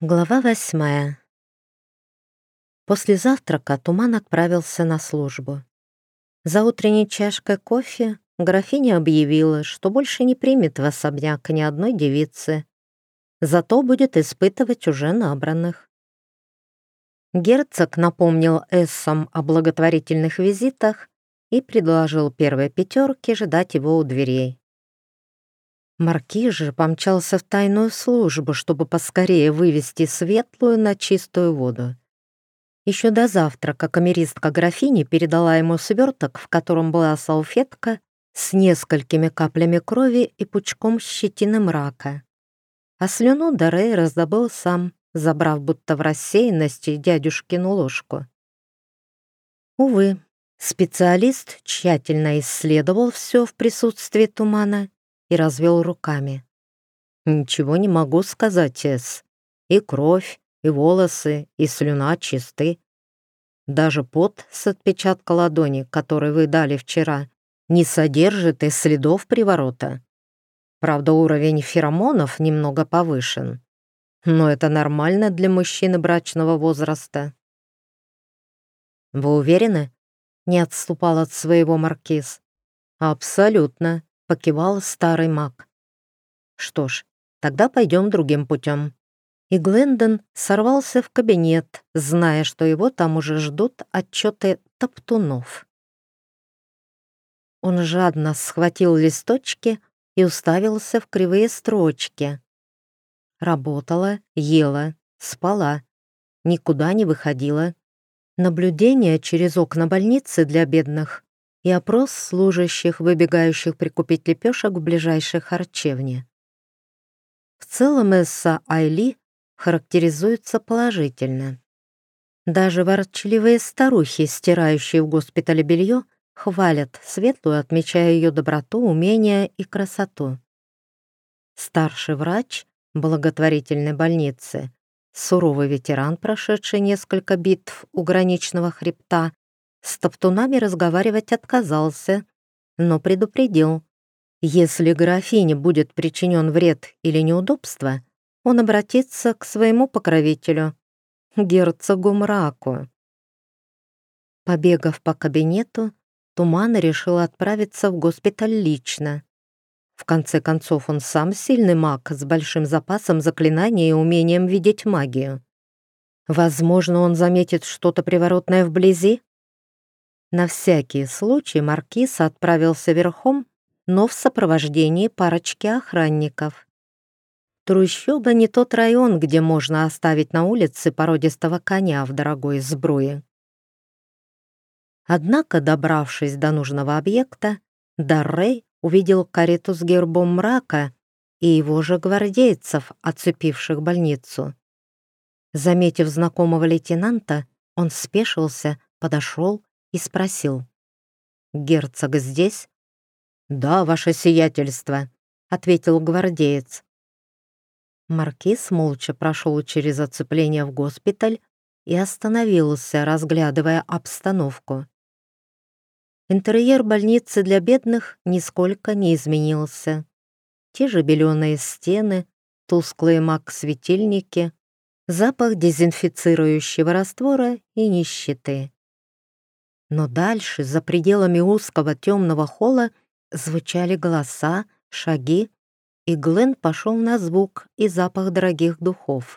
Глава 8. После завтрака Туман отправился на службу. За утренней чашкой кофе графиня объявила, что больше не примет в особняк ни одной девицы, зато будет испытывать уже набранных. Герцог напомнил эссам о благотворительных визитах и предложил первой пятерке ждать его у дверей. Маркиз же помчался в тайную службу, чтобы поскорее вывести Светлую на чистую воду. Еще до завтрака камеристка графини передала ему сверток, в котором была салфетка с несколькими каплями крови и пучком щетины мрака. А слюну Дарей раздобыл сам, забрав будто в рассеянности дядюшкину ложку. Увы, специалист тщательно исследовал все в присутствии Тумана и развел руками. «Ничего не могу сказать, Эс. И кровь, и волосы, и слюна чисты. Даже пот с отпечатка ладони, который вы дали вчера, не содержит и следов приворота. Правда, уровень феромонов немного повышен. Но это нормально для мужчины брачного возраста». «Вы уверены?» — не отступал от своего маркиз. «Абсолютно», — покивал старый маг. «Что ж, тогда пойдем другим путем». И Глендон сорвался в кабинет, зная, что его там уже ждут отчеты топтунов. Он жадно схватил листочки и уставился в кривые строчки. Работала, ела, спала, никуда не выходила. Наблюдение через окна больницы для бедных и опрос служащих, выбегающих прикупить лепешек в ближайшей харчевне. В целом Эсса Айли характеризуется положительно. Даже ворчливые старухи, стирающие в госпитале белье, хвалят Светлую, отмечая ее доброту, умения и красоту. Старший врач благотворительной больницы, суровый ветеран, прошедший несколько битв у граничного хребта, с топтунами разговаривать отказался, но предупредил: если графине будет причинен вред или неудобство, он обратится к своему покровителю, герцогу Мраку. Побегав по кабинету, Туман решил отправиться в госпиталь лично. В конце концов, он сам сильный маг с большим запасом заклинаний и умением видеть магию. Возможно, он заметит что-то приворотное вблизи. На всякий случай маркиз отправился верхом, но в сопровождении парочки охранников. Трущоба не тот район, где можно оставить на улице породистого коня в дорогой сбруе. Однако, добравшись до нужного объекта, Даррей увидел карету с гербом мрака и его же гвардейцев, оцепивших больницу. Заметив знакомого лейтенанта, он спешился, подошел и спросил: «Герцог здесь?» «Да, ваше сиятельство», — ответил гвардеец. Маркиз молча прошел через оцепление в госпиталь и остановился, разглядывая обстановку. Интерьер больницы для бедных нисколько не изменился. Те же беленые стены, тусклые маг-светильники, запах дезинфицирующего раствора и нищеты. Но дальше, за пределами узкого темного холла, звучали голоса, шаги, и Глен пошел на звук и запах дорогих духов.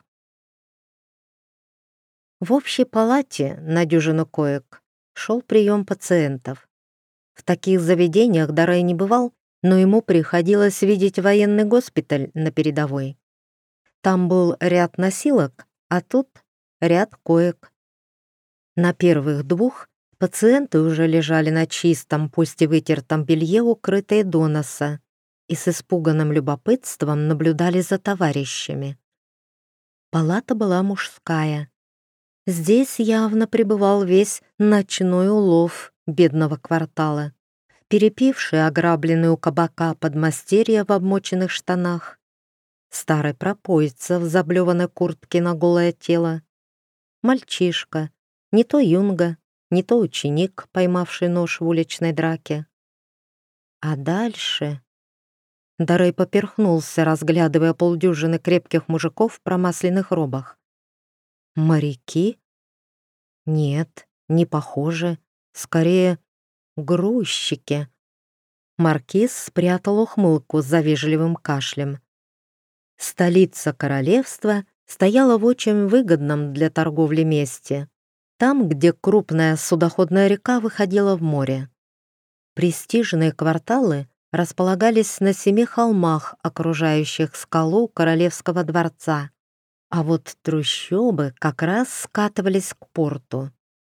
В общей палате на дюжину коек шел прием пациентов. В таких заведениях Даррей не бывал, но ему приходилось видеть военный госпиталь на передовой. Там был ряд носилок, а тут ряд коек. На первых двух пациенты уже лежали на чистом, пусть и вытертом белье, укрытые до носа, и с испуганным любопытством наблюдали за товарищами. Палата была мужская. Здесь явно пребывал весь ночной улов бедного квартала. Перепивший, ограбленный у кабака подмастерья в обмоченных штанах, старый пропойца в заблеванной куртке на голое тело, мальчишка, не то юнга, не то ученик, поймавший нож в уличной драке. А дальше... Дарей поперхнулся, разглядывая полдюжины крепких мужиков в промасленных робах. Моряки? Нет, не похоже. Скорее, грузчики. Маркиз спрятал ухмылку за вежливым кашлем. Столица королевства стояла в очень выгодном для торговли месте, там, где крупная судоходная река выходила в море. Престижные кварталы располагались на 7 холмах, окружающих скалу Королевского дворца, а вот трущобы как раз скатывались к порту.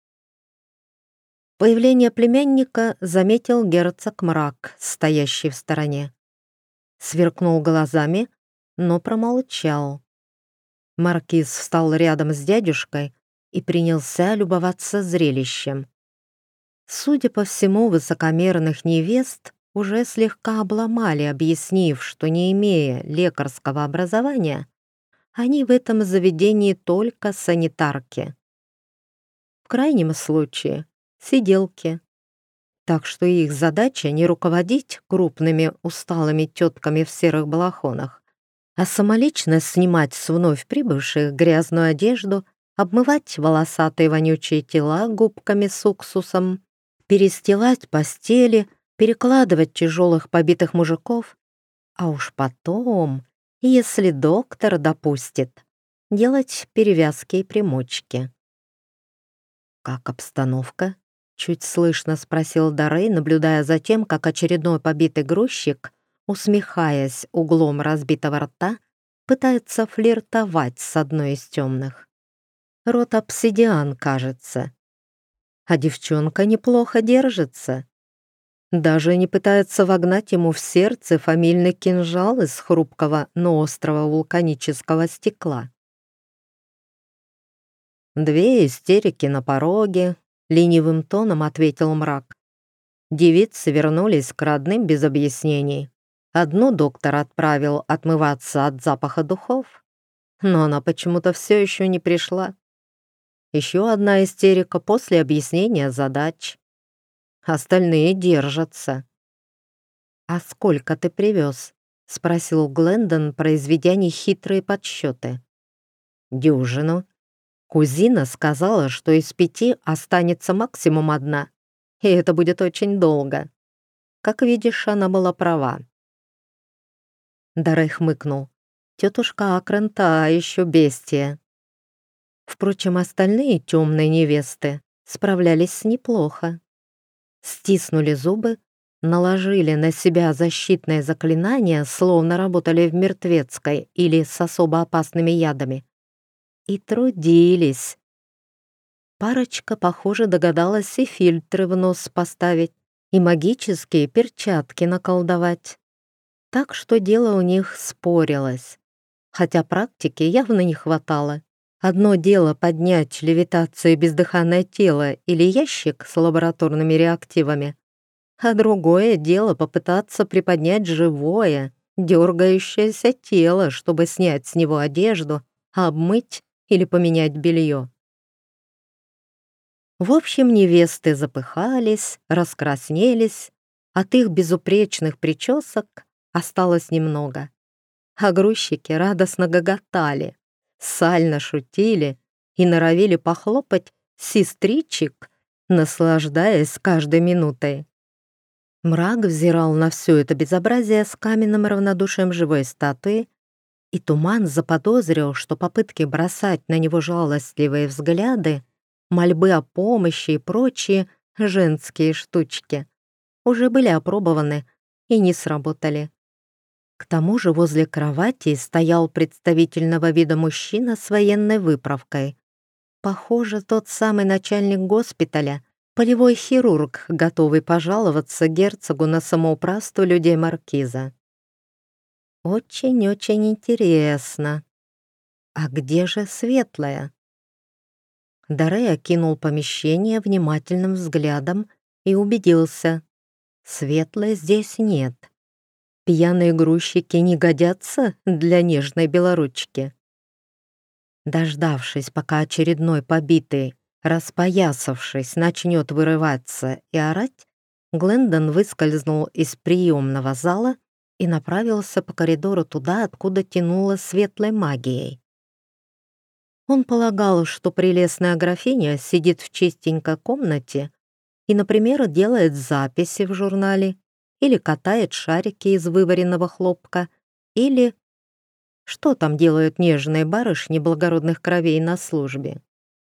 Появление племянника заметил герцог Мрак, стоящий в стороне. Сверкнул глазами, но промолчал. Маркиз встал рядом с дядюшкой и принялся любоваться зрелищем. Судя по всему, высокомерных невест уже слегка обломали, объяснив, что, не имея лекарского образования, они в этом заведении только санитарки. В крайнем случае — сиделки. Так что их задача не руководить крупными усталыми тетками в серых балахонах, а самолично снимать с вновь прибывших грязную одежду, обмывать волосатые вонючие тела губками с уксусом, перестилать постели, перекладывать тяжелых побитых мужиков, а уж потом, если доктор допустит, делать перевязки и примочки. «Как обстановка?» — чуть слышно спросил Дарей, наблюдая за тем, как очередной побитый грузчик, усмехаясь углом разбитого рта, пытается флиртовать с одной из темных. Рот обсидиан, кажется. А девчонка неплохо держится. Даже не пытается вогнать ему в сердце фамильный кинжал из хрупкого, но острого вулканического стекла. «Две истерики на пороге», — ленивым тоном ответил Мрак. Девицы вернулись к родным без объяснений. Одну доктор отправил отмываться от запаха духов, но она почему-то все еще не пришла. Еще одна истерика после объяснения задач. Остальные держатся. «А сколько ты привез?» — спросил Глендон, произведя нехитрые подсчеты. «Дюжину. Кузина сказала, что из 5 останется максимум 1, и это будет очень долго. Как видишь, она была права». Дарей хмыкнул. Тетушка Акрон та еще бестия. Впрочем, остальные темные невесты справлялись неплохо. Стиснули зубы, наложили на себя защитное заклинание, словно работали в мертвецкой или с особо опасными ядами, и трудились. Парочка, похоже, догадалась и фильтры в нос поставить, и магические перчатки наколдовать. Так что дело у них спорилось, хотя практики явно не хватало. Одно дело поднять левитацией бездыханное тело или ящик с лабораторными реактивами, а другое дело попытаться приподнять живое, дергающееся тело, чтобы снять с него одежду, обмыть или поменять белье. В общем, невесты запыхались, раскраснелись, от их безупречных причесок осталось немного, а грузчики радостно гоготали, сально шутили и норовили похлопать сестричек, наслаждаясь каждой минутой. Мрак взирал на все это безобразие с каменным равнодушием живой статуи, и Туман заподозрил, что попытки бросать на него жалостливые взгляды, мольбы о помощи и прочие женские штучки уже были опробованы и не сработали. К тому же возле кровати стоял представительного вида мужчина с военной выправкой. Похоже, тот самый начальник госпиталя, полевой хирург, готовый пожаловаться герцогу на самоуправство людей маркиза. Очень-очень интересно. А где же Светлая? Дарей окинул помещение внимательным взглядом и убедился. Светлой здесь нет. Пьяные грузчики не годятся для нежной белоручки. Дождавшись, пока очередной побитый, распоясавшись, начнет вырываться и орать, Глендон выскользнул из приемного зала и направился по коридору туда, откуда тянуло светлой магией. Он полагал, что прелестная графиня сидит в чистенькой комнате и, например, делает записи в журнале, или катает шарики из вываренного хлопка, или... Что там делают нежные барышни благородных кровей на службе?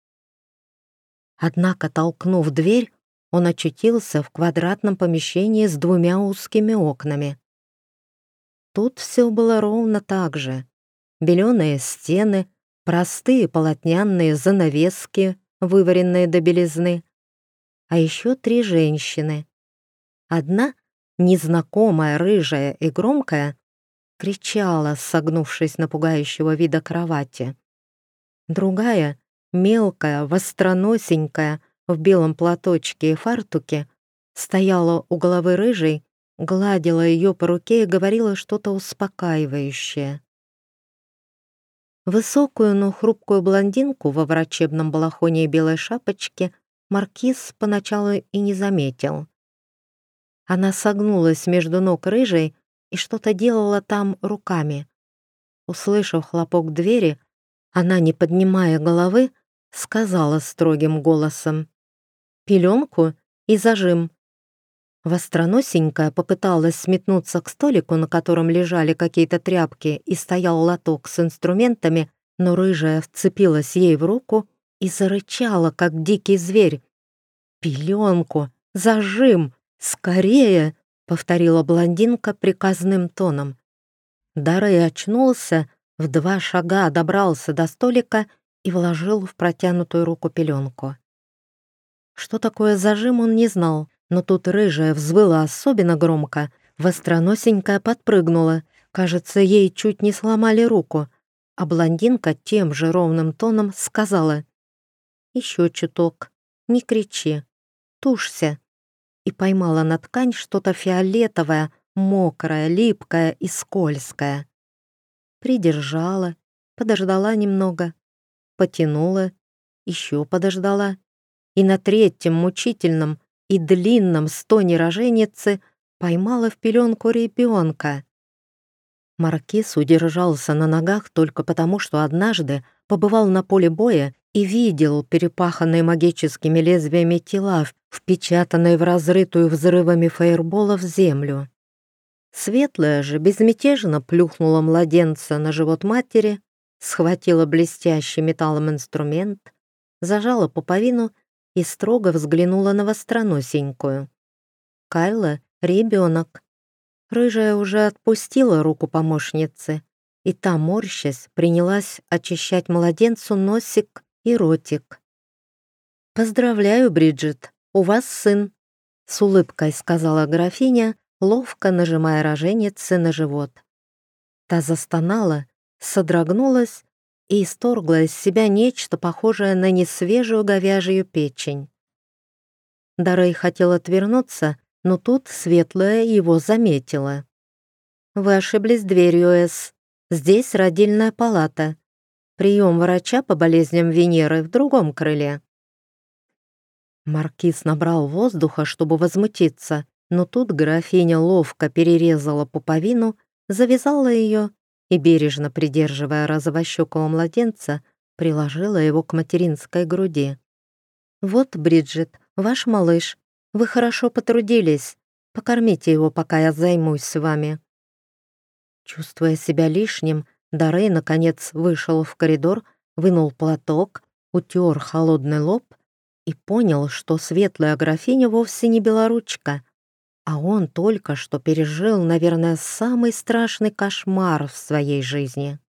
Однако, толкнув дверь, он очутился в квадратном помещении с двумя узкими окнами. Тут все было ровно так же. Беленые стены, простые полотняные занавески, вываренные до белизны. А еще 3 женщины. Одна, незнакомая, рыжая и громкая, кричала, согнувшись на пугающего вида кровати. Другая, мелкая, востроносенькая, в белом платочке и фартуке, стояла у головы рыжей, гладила ее по руке и говорила что-то успокаивающее. Высокую, но хрупкую блондинку во врачебном балахоне и белой шапочке маркиз поначалу и не заметил. Она согнулась между ног рыжей и что-то делала там руками. Услышав хлопок двери, она, не поднимая головы, сказала строгим голосом: «Пеленку и зажим». Востроносенькая попыталась сметнуться к столику, на котором лежали какие-то тряпки, и стоял лоток с инструментами, но рыжая вцепилась ей в руку и зарычала, как дикий зверь. «Пеленку! Зажим! Скорее!» — повторила блондинка приказным тоном. Даррей очнулся, в 2 шага добрался до столика и вложил в протянутую руку пеленку. Что такое зажим, он не знал, но тут рыжая взвыла особенно громко, востроносенькая подпрыгнула, кажется, ей чуть не сломали руку, а блондинка тем же ровным тоном сказала: «Еще чуток, не кричи, тушься», и поймала на ткань что-то фиолетовое, мокрое, липкое и скользкое. Придержала, подождала немного, потянула, еще подождала, и на 3-м мучительном и длинном стоне роженицы поймала в пеленку ребенка. Маркиз удержался на ногах только потому, что однажды побывал на поле боя и видел перепаханные магическими лезвиями тела, впечатанные в разрытую взрывами фаерболов землю. Светлая же безмятежно плюхнула младенца на живот матери, схватила блестящий металлом инструмент, зажала пуповину и строго взглянула на востроносенькую. Кайла — ребенок. Рыжая уже отпустила руку помощницы, и та, морщась, принялась очищать младенцу носик и ротик. «Поздравляю, Бриджит, у вас сын», — с улыбкой сказала графиня, ловко нажимая роженице на живот. Та застонала, содрогнулась и исторгла из себя нечто похожее на несвежую говяжью печень. Даррей хотел отвернуться, но тут Светлая его заметила. «Вы ошиблись дверью, Эс. Здесь родильная палата. Прием врача по болезням Венеры в другом крыле». Маркиз набрал воздуха, чтобы возмутиться, но тут графиня ловко перерезала пуповину, завязала ее и, бережно придерживая розовощекого младенца, приложила его к материнской груди. «Вот, Бриджит, ваш малыш. Вы хорошо потрудились. Покормите его, пока я займусь с вами». Чувствуя себя лишним, Даррей наконец вышел в коридор, вынул платок, утер холодный лоб и понял, что светлая графиня вовсе не белоручка, а он только что пережил, наверное, самый страшный кошмар в своей жизни.